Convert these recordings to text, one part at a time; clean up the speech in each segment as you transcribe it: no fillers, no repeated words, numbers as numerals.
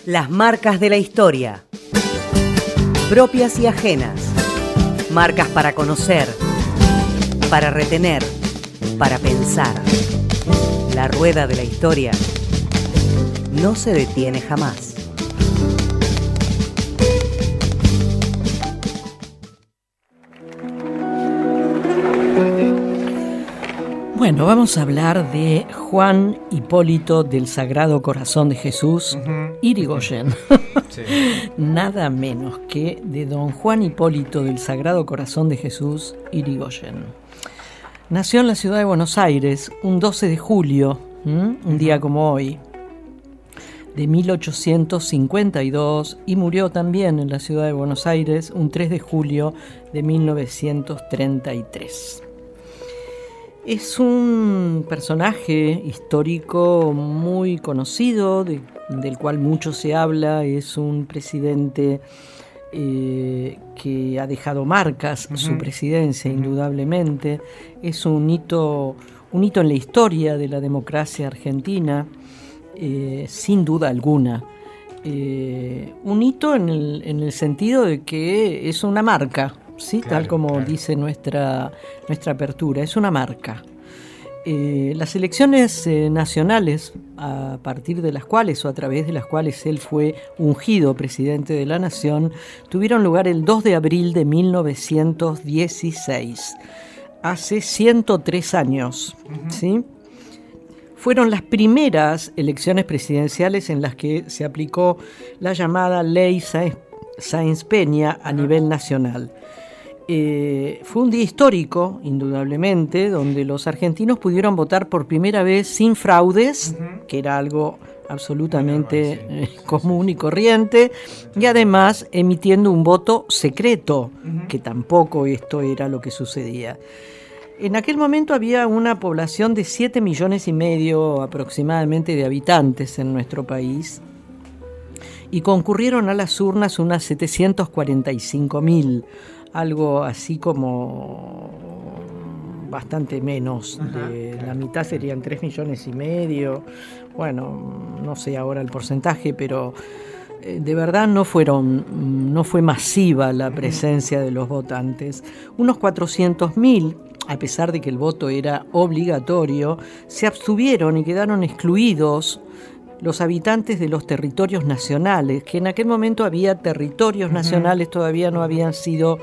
Las marcas de la historia. Propias y ajenas. Marcas para conocer, para retener, para pensar. La rueda de la historia no se detiene jamás. Bueno, vamos a hablar de Juan Hipólito del Sagrado Corazón de Jesús, Irigoyen. Sí. Nada menos que de don Juan Hipólito del Sagrado Corazón de Jesús, Irigoyen. Nació en la ciudad de Buenos Aires un 12 de julio, un día como hoy, de 1852, y murió también en la ciudad de Buenos Aires un 3 de julio de 1933. Es un personaje histórico muy conocido, del cual mucho se habla. Es un presidente que ha dejado marcas, su presidencia, indudablemente. Es un hito en la historia de la democracia argentina, sin duda alguna. Un hito en el sentido de que es una marca. Sí, claro, tal como claro. Dice nuestra apertura, es una marca. Las elecciones nacionales, a partir de las cuales o a través de las cuales él fue ungido presidente de la Nación, tuvieron lugar el 2 de abril de 1916, hace 103 años. ¿Sí? Fueron las primeras elecciones presidenciales en las que se aplicó la llamada Ley Sáenz Peña a nivel nacional. Fue un día histórico, indudablemente, donde los argentinos pudieron votar por primera vez sin fraudes, que era algo absolutamente común y corriente, y además emitiendo un voto secreto, que tampoco esto era lo que sucedía. En aquel momento había una población de 7,5 millones aproximadamente de habitantes en nuestro país, y concurrieron a las urnas unas 745.000, algo así como bastante menos, de la mitad serían 3,5 millones. Bueno, no sé ahora el porcentaje, pero de verdad no fue masiva la presencia de los votantes. Unos 400.000, a pesar de que el voto era obligatorio, se abstuvieron y quedaron excluidos los habitantes de los territorios nacionales, que en aquel momento había territorios nacionales, todavía no habían sido,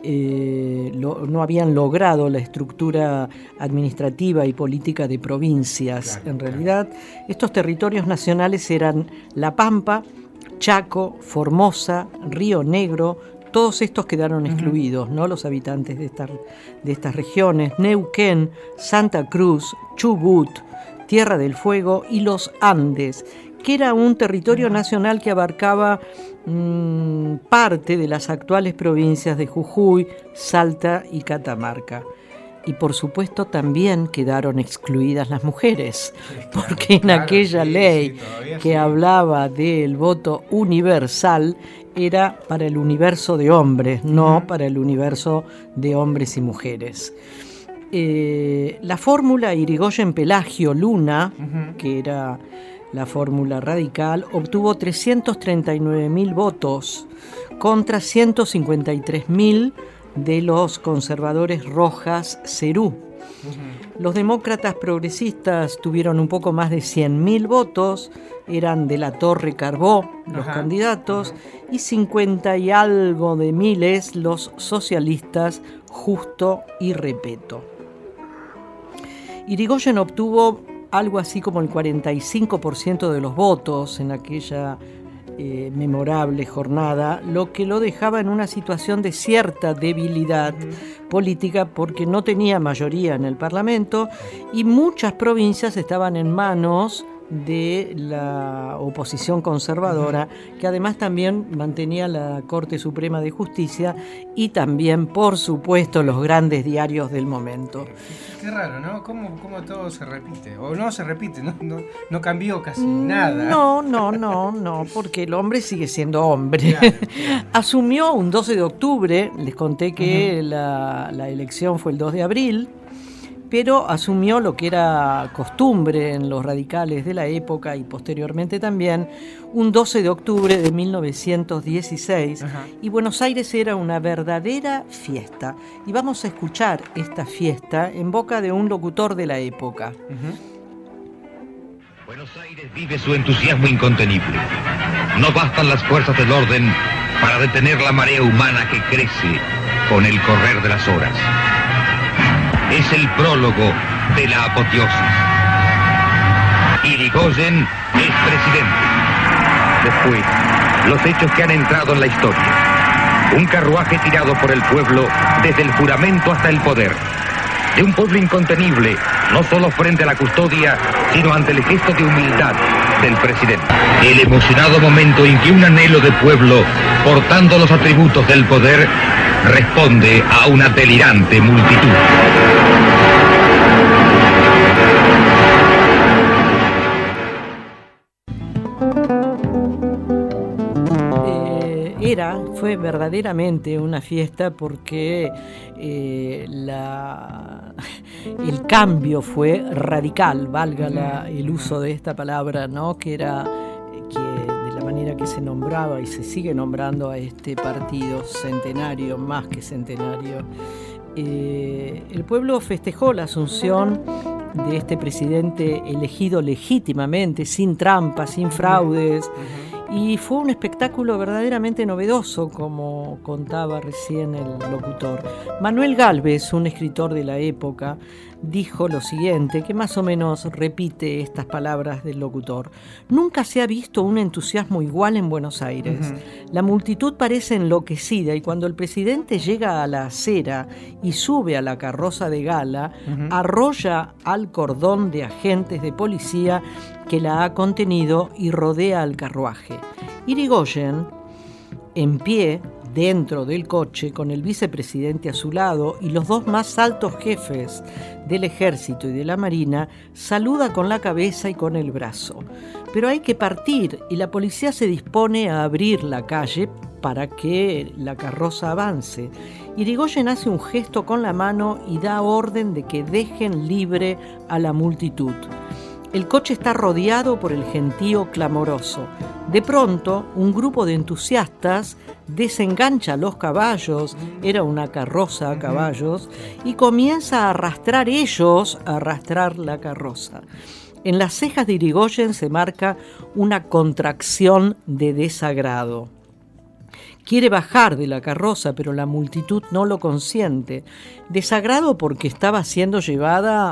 no habían logrado la estructura administrativa y política de provincias. Claro, en realidad, estos territorios nacionales eran La Pampa, Chaco, Formosa, Río Negro. Todos estos quedaron excluidos, ¿no? Los habitantes de estas regiones: Neuquén, Santa Cruz, Chubut, Tierra del Fuego y los Andes, que era un territorio nacional que abarcaba parte de las actuales provincias de Jujuy, Salta y Catamarca. Y por supuesto también quedaron excluidas las mujeres, porque en aquella ley que hablaba del voto universal era para el universo de hombres, no para el universo de hombres y mujeres. La fórmula Irigoyen-Pelagio-Luna, que era la fórmula radical, obtuvo 339.000 votos contra 153.000 de los conservadores Rojas-Cerú. Los demócratas progresistas tuvieron un poco más de 100.000 votos, eran de la Torre Carbó los candidatos, y 50 y algo de miles los socialistas Justo y Repetto. Irigoyen obtuvo algo así como el 45% de los votos en aquella memorable jornada, lo que lo dejaba en una situación de cierta debilidad política, porque no tenía mayoría en el Parlamento y muchas provincias estaban en manos de la oposición conservadora, que además también mantenía la Corte Suprema de Justicia y también, por supuesto, los grandes diarios del momento. Qué raro, ¿no? ¿Cómo todo se repite? O no se repite, no cambió casi nada. No, porque el hombre sigue siendo hombre. Claro. Asumió un 12 de octubre, les conté que la elección fue el 2 de abril, pero asumió lo que era costumbre en los radicales de la época y posteriormente también, un 12 de octubre de 1916, y Buenos Aires era una verdadera fiesta. Y vamos a escuchar esta fiesta en boca de un locutor de la época. Buenos Aires vive su entusiasmo incontenible. No bastan las fuerzas del orden para detener la marea humana que crece con el correr de las horas. Es el prólogo de la apoteosis. Irigoyen es presidente. Después, los hechos que han entrado en la historia. Un carruaje tirado por el pueblo desde el juramento hasta el poder. De un pueblo incontenible, no solo frente a la custodia, sino ante el gesto de humildad del presidente. El emocionado momento en que un anhelo de pueblo, portando los atributos del poder, responde a una delirante multitud. Fue verdaderamente una fiesta porque el cambio fue radical, valga el uso de esta palabra, ¿no? Que era de la manera que se nombraba y se sigue nombrando a este partido centenario, más que centenario. El pueblo festejó la asunción de este presidente elegido legítimamente, sin trampas, sin fraudes. Y fue un espectáculo verdaderamente novedoso, como contaba recién el locutor. Manuel Gálvez, un escritor de la época, dijo lo siguiente, que más o menos repite estas palabras del locutor. Nunca se ha visto un entusiasmo igual en Buenos Aires. La multitud parece enloquecida y cuando el presidente llega a la acera y sube a la carroza de gala, arrolla al cordón de agentes de policía que la ha contenido y rodea al carruaje. Irigoyen, en pie, dentro del coche, con el vicepresidente a su lado y los dos más altos jefes del ejército y de la marina, saluda con la cabeza y con el brazo. Pero hay que partir y la policía se dispone a abrir la calle para que la carroza avance. Irigoyen hace un gesto con la mano y da orden de que dejen libre a la multitud. El coche está rodeado por el gentío clamoroso. De pronto, un grupo de entusiastas desengancha los caballos, era una carroza a caballos, y comienza a arrastrar la carroza. En las cejas de Irigoyen se marca una contracción de desagrado. Quiere bajar de la carroza, pero la multitud no lo consiente. Desagrado porque estaba siendo llevada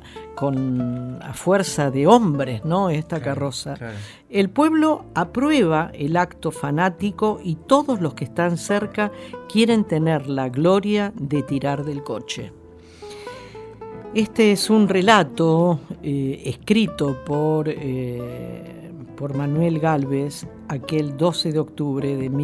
a fuerza de hombres, ¿no? Esta carroza. Claro. El pueblo aprueba el acto fanático y todos los que están cerca quieren tener la gloria de tirar del coche. Este es un relato escrito por Manuel Gálvez aquel 12 de octubre de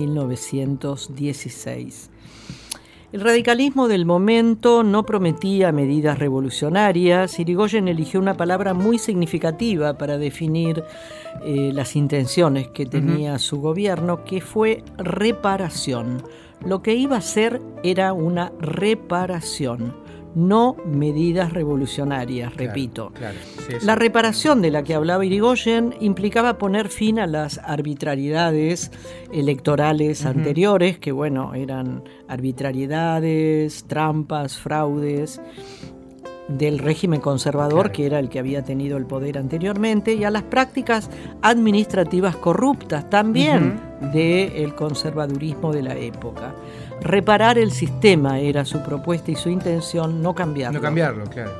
1916. El radicalismo del momento no prometía medidas revolucionarias. Irigoyen eligió una palabra muy significativa para definir las intenciones que tenía su gobierno, que fue reparación. Lo que iba a hacer era una reparación, no medidas revolucionarias, repito. Claro, sí, la reparación de la que hablaba Irigoyen implicaba poner fin a las arbitrariedades electorales anteriores, que bueno, eran arbitrariedades, trampas, fraudes del régimen conservador, que era el que había tenido el poder anteriormente, y a las prácticas administrativas corruptas también del conservadurismo de la época. Reparar el sistema era su propuesta y su intención, no cambiarlo. No cambiarlo, claro.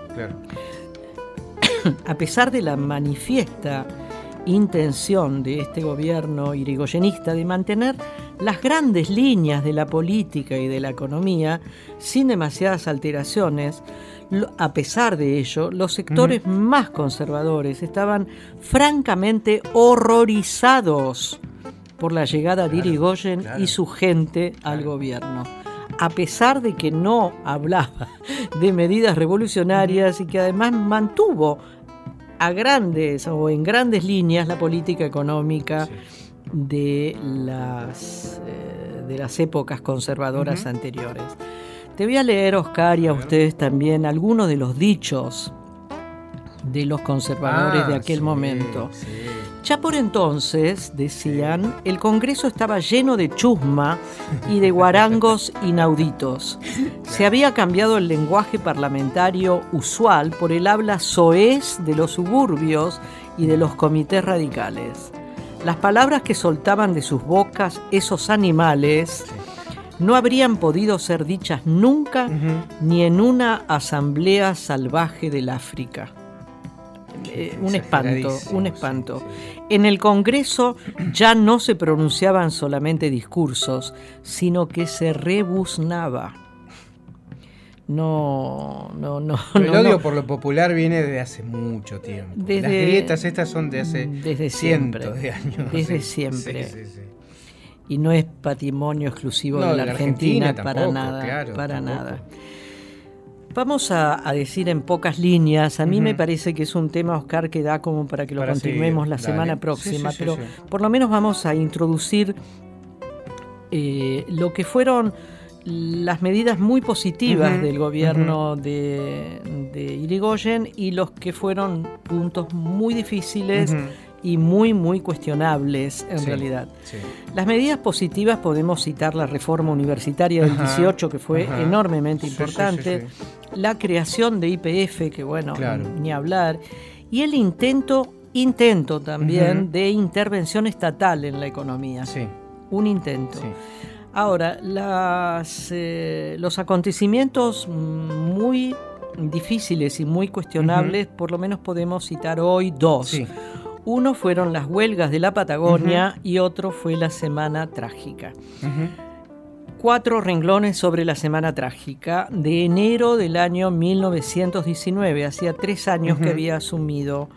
A pesar de la manifiesta intención de este gobierno irigoyenista de mantener las grandes líneas de la política y de la economía sin demasiadas alteraciones, a pesar de ello, los sectores más conservadores estaban francamente horrorizados por la llegada de Irigoyen y su gente al gobierno, a pesar de que no hablaba de medidas revolucionarias y que además mantuvo en grandes líneas la política económica de las épocas conservadoras anteriores. Te voy a leer, Oscar, y a ustedes también, algunos de los dichos de los conservadores de aquel momento. Sí. Ya por entonces, decían, el Congreso estaba lleno de chusma y de guarangos inauditos. Se había cambiado el lenguaje parlamentario usual por el habla soez de los suburbios y de los comités radicales. Las palabras que soltaban de sus bocas esos animales no habrían podido ser dichas nunca ni en una asamblea salvaje del África. Un espanto. Sí. En el Congreso ya no se pronunciaban solamente discursos, sino que se rebuznaba. El odio por lo popular viene desde hace mucho tiempo. Las grietas estas son de hace cientos de años. Desde siempre. Sí. Y no es patrimonio exclusivo de la Argentina tampoco, para nada. Claro, para tampoco. nada. Vamos a decir en pocas líneas, a mí me parece que es un tema, Oscar, que da como para que lo continuemos la semana próxima, pero por lo menos vamos a introducir lo que fueron las medidas muy positivas del gobierno de Irigoyen y los que fueron puntos muy difíciles y muy, muy cuestionables en realidad. Sí. Las medidas positivas podemos citar la reforma universitaria del 18, que fue enormemente importante, la creación de YPF, que bueno, ni hablar, y el intento también de intervención estatal en la economía. Sí. Un intento. Sí. Ahora, los acontecimientos muy difíciles y muy cuestionables, por lo menos podemos citar hoy dos. Sí. Uno fueron las huelgas de la Patagonia y otro fue la Semana Trágica. 4 renglones sobre la Semana Trágica de enero del año 1919. Hacía 3 años que había asumido,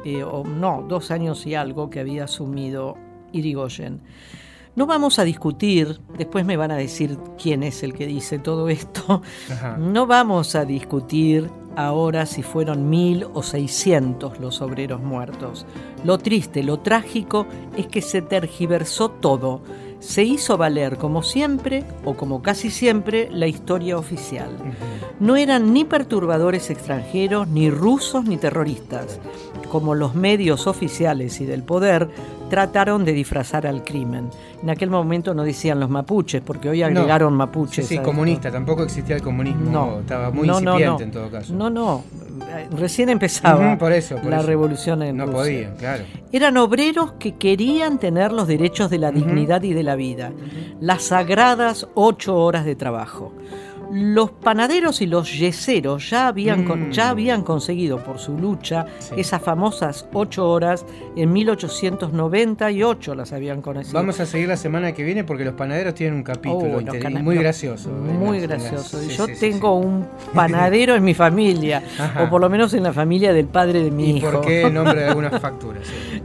2 años y algo que había asumido Irigoyen. No vamos a discutir, después me van a decir quién es el que dice todo esto, no vamos a discutir ahora si fueron 1000 o 600 los obreros muertos. Lo triste, lo trágico es que se tergiversó todo. Se hizo valer como siempre, o como casi siempre, la historia oficial. No eran ni perturbadores extranjeros, ni rusos, ni terroristas, como los medios oficiales y del poder trataron de disfrazar al crimen. En aquel momento no decían los mapuches, porque hoy agregaron mapuches. Sí, comunista, tampoco existía el comunismo, estaba muy incipiente en todo caso. Recién empezaba por eso, la revolución en Rusia. No podían, claro. Eran obreros que querían tener los derechos de la dignidad y de la vida, las sagradas 8 horas de trabajo. Los panaderos y los yeseros ya habían conseguido por su lucha esas famosas 8 horas en 1898 las habían conocido. Vamos a seguir la semana que viene porque los panaderos tienen un capítulo muy gracioso. Muy gracioso. Yo tengo un panadero en mi familia, o por lo menos en la familia del padre de mi hijo. ¿Y por qué el nombre de algunas facturas?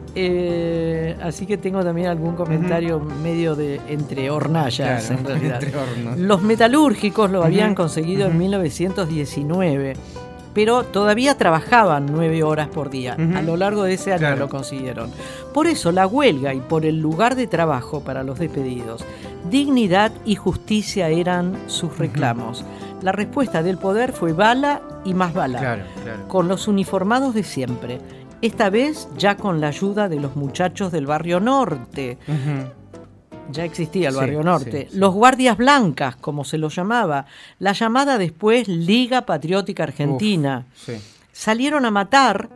Así que tengo también algún comentario medio de entre hornallas, en realidad. Entre hornos. Los metalúrgicos lo habían conseguido en 1919, pero todavía trabajaban 9 horas por día. A lo largo de ese año lo consiguieron. Por eso la huelga y por el lugar de trabajo para los despedidos, dignidad y justicia eran sus reclamos. La respuesta del poder fue bala y más bala, con los uniformados de siempre. Esta vez ya con la ayuda de los muchachos del Barrio Norte. Ya existía el Barrio Norte. Los guardias blancas, como se los llamaba. La llamada después Liga Patriótica Argentina. Salieron a matar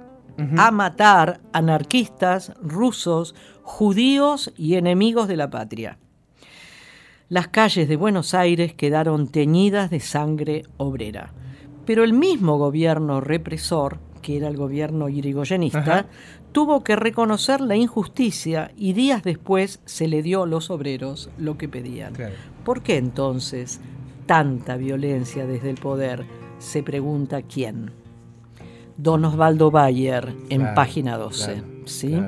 anarquistas, rusos, judíos y enemigos de la patria. Las calles de Buenos Aires quedaron teñidas de sangre obrera. Pero el mismo gobierno represor, que era el gobierno irigoyenista, tuvo que reconocer la injusticia y días después se le dio a los obreros lo que pedían. ¿Por qué entonces tanta violencia desde el poder? Se pregunta quién. Don Osvaldo Bayer en página 12. ¿Sí?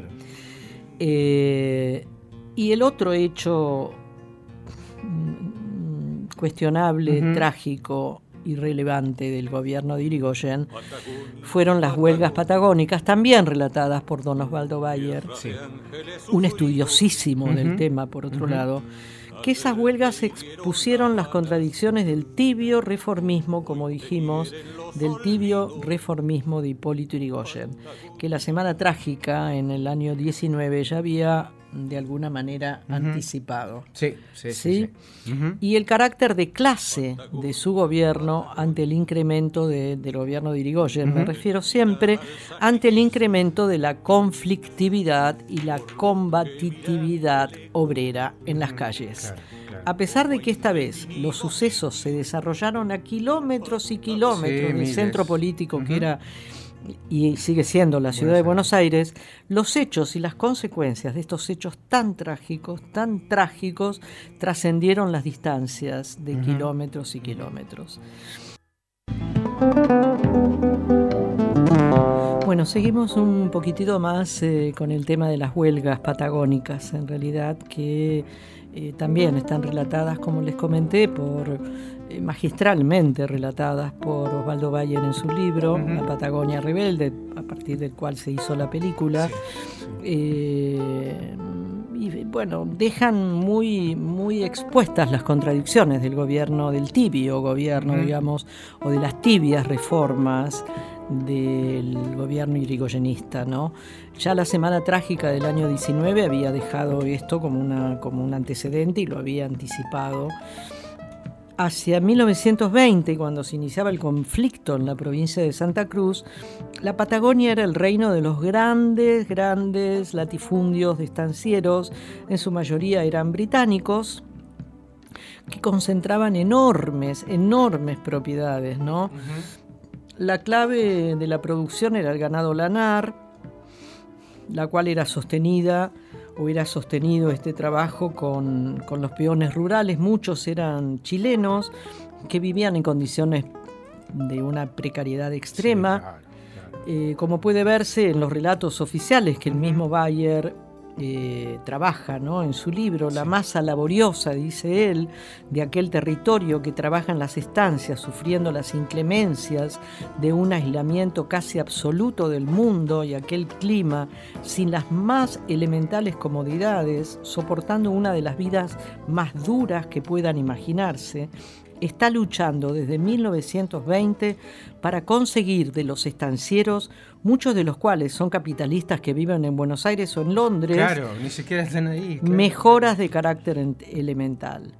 Y el otro hecho cuestionable, trágico, irrelevante del gobierno de Irigoyen fueron las huelgas patagónicas, también relatadas por don Osvaldo Bayer, un estudiosísimo del tema, por otro lado, que esas huelgas expusieron las contradicciones del tibio reformismo, como dijimos, del tibio reformismo de Hipólito Yrigoyen, que la Semana Trágica en el año 19 ya había de alguna manera anticipado. Sí. Y el carácter de clase de su gobierno ante el incremento del gobierno de Yrigoyen. Me refiero siempre ante el incremento de la conflictividad y la combatividad obrera en las calles. Claro. A pesar de que esta vez los sucesos se desarrollaron a kilómetros y kilómetros del centro político que era y sigue siendo la ciudad de Buenos Aires, los hechos y las consecuencias de estos hechos tan trágicos, trascendieron las distancias de kilómetros y kilómetros. Bueno, seguimos un poquitito más con el tema de las huelgas patagónicas, en realidad, que también están relatadas, como les comenté, magistralmente relatadas por Osvaldo Bayer en su libro, La Patagonia Rebelde, a partir del cual se hizo la película. Y bueno, dejan muy expuestas las contradicciones del gobierno, del tibio gobierno, digamos, o de las tibias reformas del gobierno irigoyenista, ¿no? Ya la Semana Trágica del año 19 había dejado esto como un antecedente y lo había anticipado. Hacia 1920, cuando se iniciaba el conflicto en la provincia de Santa Cruz, la Patagonia era el reino de los grandes latifundios de estancieros, en su mayoría eran británicos, que concentraban enormes propiedades, ¿no? La clave de la producción era el ganado lanar, la cual era hubiera sostenido este trabajo con los peones rurales. Muchos eran chilenos que vivían en condiciones de una precariedad extrema, como puede verse en los relatos oficiales que el mismo Bayer trabaja, ¿no? En su libro, la masa laboriosa, dice él, de aquel territorio que trabaja en las estancias, sufriendo las inclemencias de un aislamiento casi absoluto del mundo y aquel clima, sin las más elementales comodidades, soportando una de las vidas más duras que puedan imaginarse, está luchando desde 1920 para conseguir de los estancieros, muchos de los cuales son capitalistas que viven en Buenos Aires o en Londres, claro, ni siquiera están ahí, claro, mejoras de carácter elemental.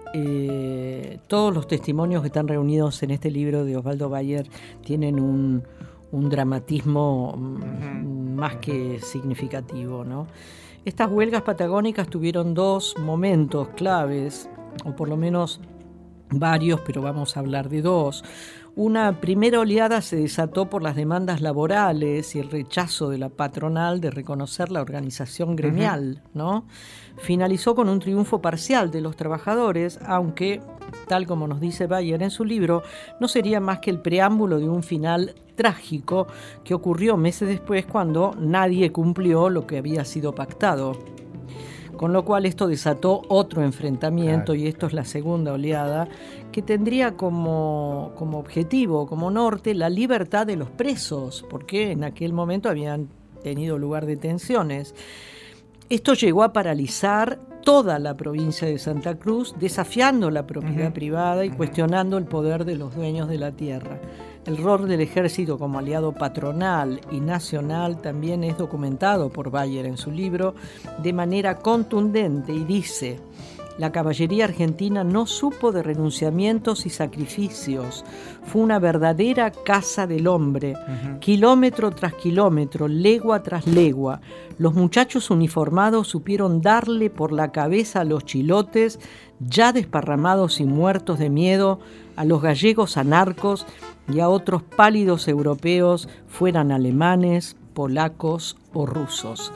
Todos los testimonios que están reunidos en este libro de Osvaldo Bayer tienen un dramatismo más que significativo, ¿no? Estas huelgas patagónicas tuvieron dos momentos claves, o por lo menos varios, pero vamos a hablar de dos. Una primera oleada se desató por las demandas laborales y el rechazo de la patronal de reconocer la organización gremial, ¿no? Finalizó con un triunfo parcial de los trabajadores, aunque, tal como nos dice Bayer en su libro, no sería más que el preámbulo de un final trágico que ocurrió meses después cuando nadie cumplió lo que había sido pactado. Con lo cual esto desató otro enfrentamiento, y esto es la segunda oleada, que tendría como objetivo, como norte, la libertad de los presos, porque en aquel momento habían tenido lugar detenciones. Esto llegó a paralizar toda la provincia de Santa Cruz, desafiando la propiedad privada y cuestionando el poder de los dueños de la tierra. El rol del ejército como aliado patronal y nacional también es documentado por Bayer en su libro de manera contundente y dice: la caballería argentina no supo de renunciamientos y sacrificios. Fue una verdadera caza del hombre, kilómetro tras kilómetro, legua tras legua. Los muchachos uniformados supieron darle por la cabeza a los chilotes, ya desparramados y muertos de miedo, a los gallegos anarcos y a otros pálidos europeos, fueran alemanes, polacos o rusos.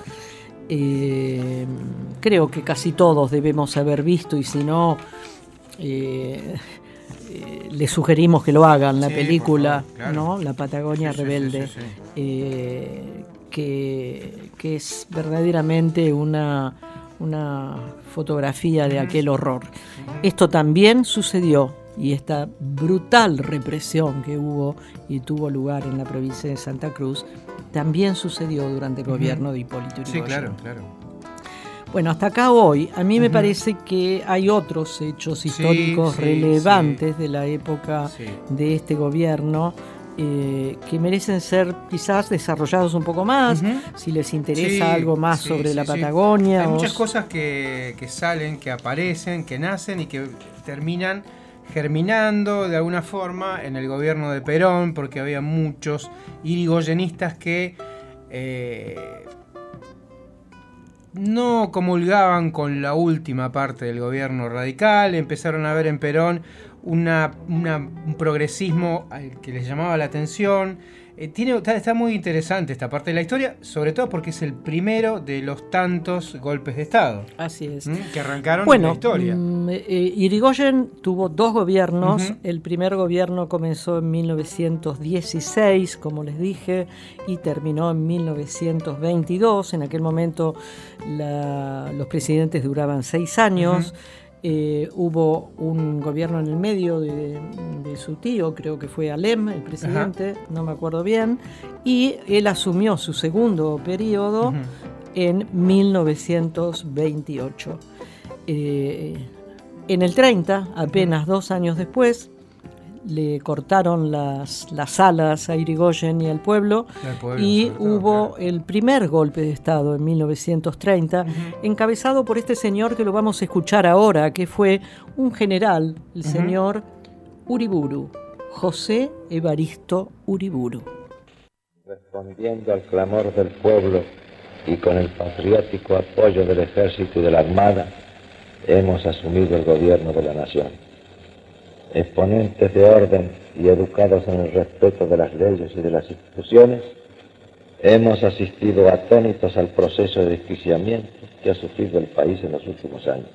Creo que casi todos debemos haber visto, y si no, les sugerimos que lo hagan, la película, favor, claro, ¿no? La Patagonia Rebelde, que es verdaderamente una fotografía de aquel horror. Esto también sucedió y esta brutal represión que hubo y tuvo lugar en la provincia de Santa Cruz también sucedió durante el gobierno de Hipólito Yrigoyen. Sí, claro. Bueno, hasta acá hoy. A mí me parece que hay otros hechos históricos relevantes de la época de este gobierno que merecen ser quizás desarrollados un poco más, si les interesa algo más sobre la Patagonia. Hay muchas cosas que salen, que aparecen, que nacen y que terminan germinando de alguna forma en el gobierno de Perón, porque había muchos irigoyenistas que no comulgaban con la última parte del gobierno radical, empezaron a ver en Perón un progresismo al que les llamaba la atención. Está muy interesante esta parte de la historia, sobre todo porque es el primero de los tantos golpes de Estado. Así es. Que arrancaron en la historia. Irigoyen tuvo 2 gobiernos. El primer gobierno comenzó en 1916, como les dije, y terminó en 1922. En aquel momento los presidentes duraban 6 años. Hubo un gobierno en el medio de su tío, creo que fue Alem, el presidente, no me acuerdo bien, y él asumió su segundo periodo en 1928. En el 30, apenas 2 años después, le cortaron las alas a Irigoyen y al pueblo, y hubo el primer golpe de Estado en 1930, encabezado por este señor que lo vamos a escuchar ahora, que fue un general, el señor Uriburu, José Evaristo Uriburu. Respondiendo al clamor del pueblo y con el patriótico apoyo del ejército y de la armada, hemos asumido el gobierno de la nación. Exponentes de orden y educados en el respeto de las leyes y de las instituciones, hemos asistido atónitos al proceso de desquiciamiento que ha sufrido el país en los últimos años.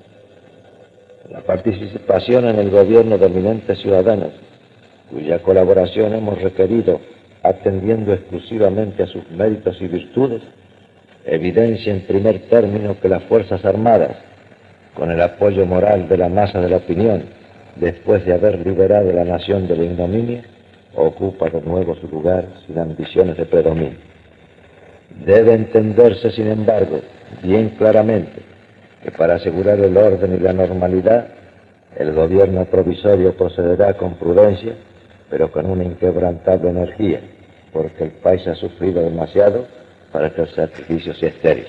La participación en el gobierno de eminentes ciudadanos, cuya colaboración hemos requerido atendiendo exclusivamente a sus méritos y virtudes, evidencia en primer término que las Fuerzas Armadas, con el apoyo moral de la masa de la opinión, después de haber liberado a la nación de la ignominia, ocupa de nuevo su lugar sin ambiciones de predominio. Debe entenderse, sin embargo, bien claramente, que para asegurar el orden y la normalidad, el gobierno provisorio procederá con prudencia, pero con una inquebrantable energía, porque el país ha sufrido demasiado para que el sacrificio sea estéril.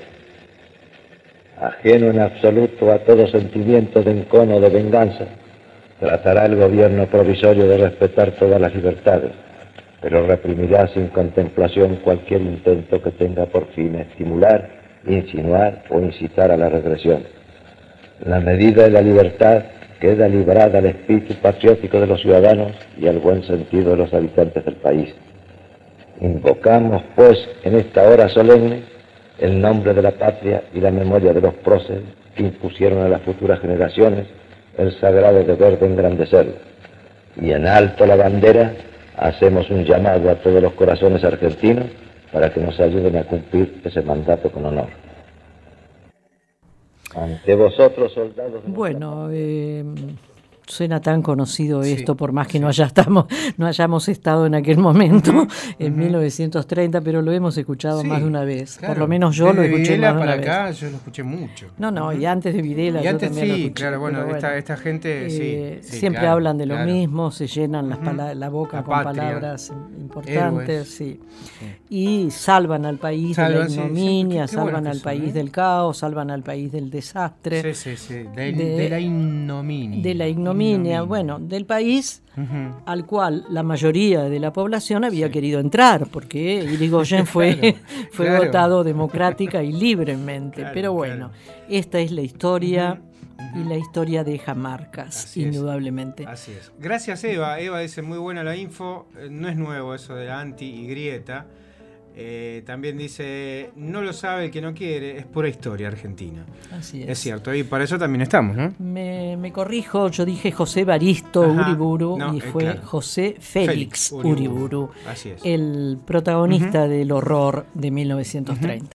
Ajeno en absoluto a todo sentimiento de encono o de venganza, tratará el gobierno provisorio de respetar todas las libertades, pero reprimirá sin contemplación cualquier intento que tenga por fin estimular, insinuar o incitar a la regresión. La medida de la libertad queda librada al espíritu patriótico de los ciudadanos y al buen sentido de los habitantes del país. Invocamos, pues, en esta hora solemne, el nombre de la patria y la memoria de los próceres que impusieron a las futuras generaciones el sagrado deber de engrandecerlo. Y en alto la bandera, hacemos un llamado a todos los corazones argentinos para que nos ayuden a cumplir ese mandato con honor. Ante vosotros, soldados... Bueno, suena tan conocido esto, por más que no hayamos estado en aquel momento, en 1930, pero lo hemos escuchado más de una vez. Claro. Por lo menos yo lo escuché más de una vez. Acá yo lo escuché mucho. No, y antes de Videla yo también lo escuché. Claro, bueno, esta gente siempre hablan de lo mismo, se llenan la boca con palabras importantes, y salvan al país de la ignominia, salvan al país del caos, salvan al país del desastre. De la ignominia. De la ignominia, bueno, del país al cual la mayoría de la población había querido entrar, porque Irigoyen fue votado democrática y libremente. Pero bueno, esta es la historia y la historia deja marcas, indudablemente. Así es. Gracias, Eva. Eva dice, muy buena la info. No es nuevo eso de la anti y grieta. También dice, no lo sabe el que no quiere, es pura historia argentina. Así es. Es cierto, y para eso también estamos, ¿no? Me corrijo, yo dije José Evaristo Uriburu y fue José Félix Uriburu, Así es. el protagonista del horror de 1930.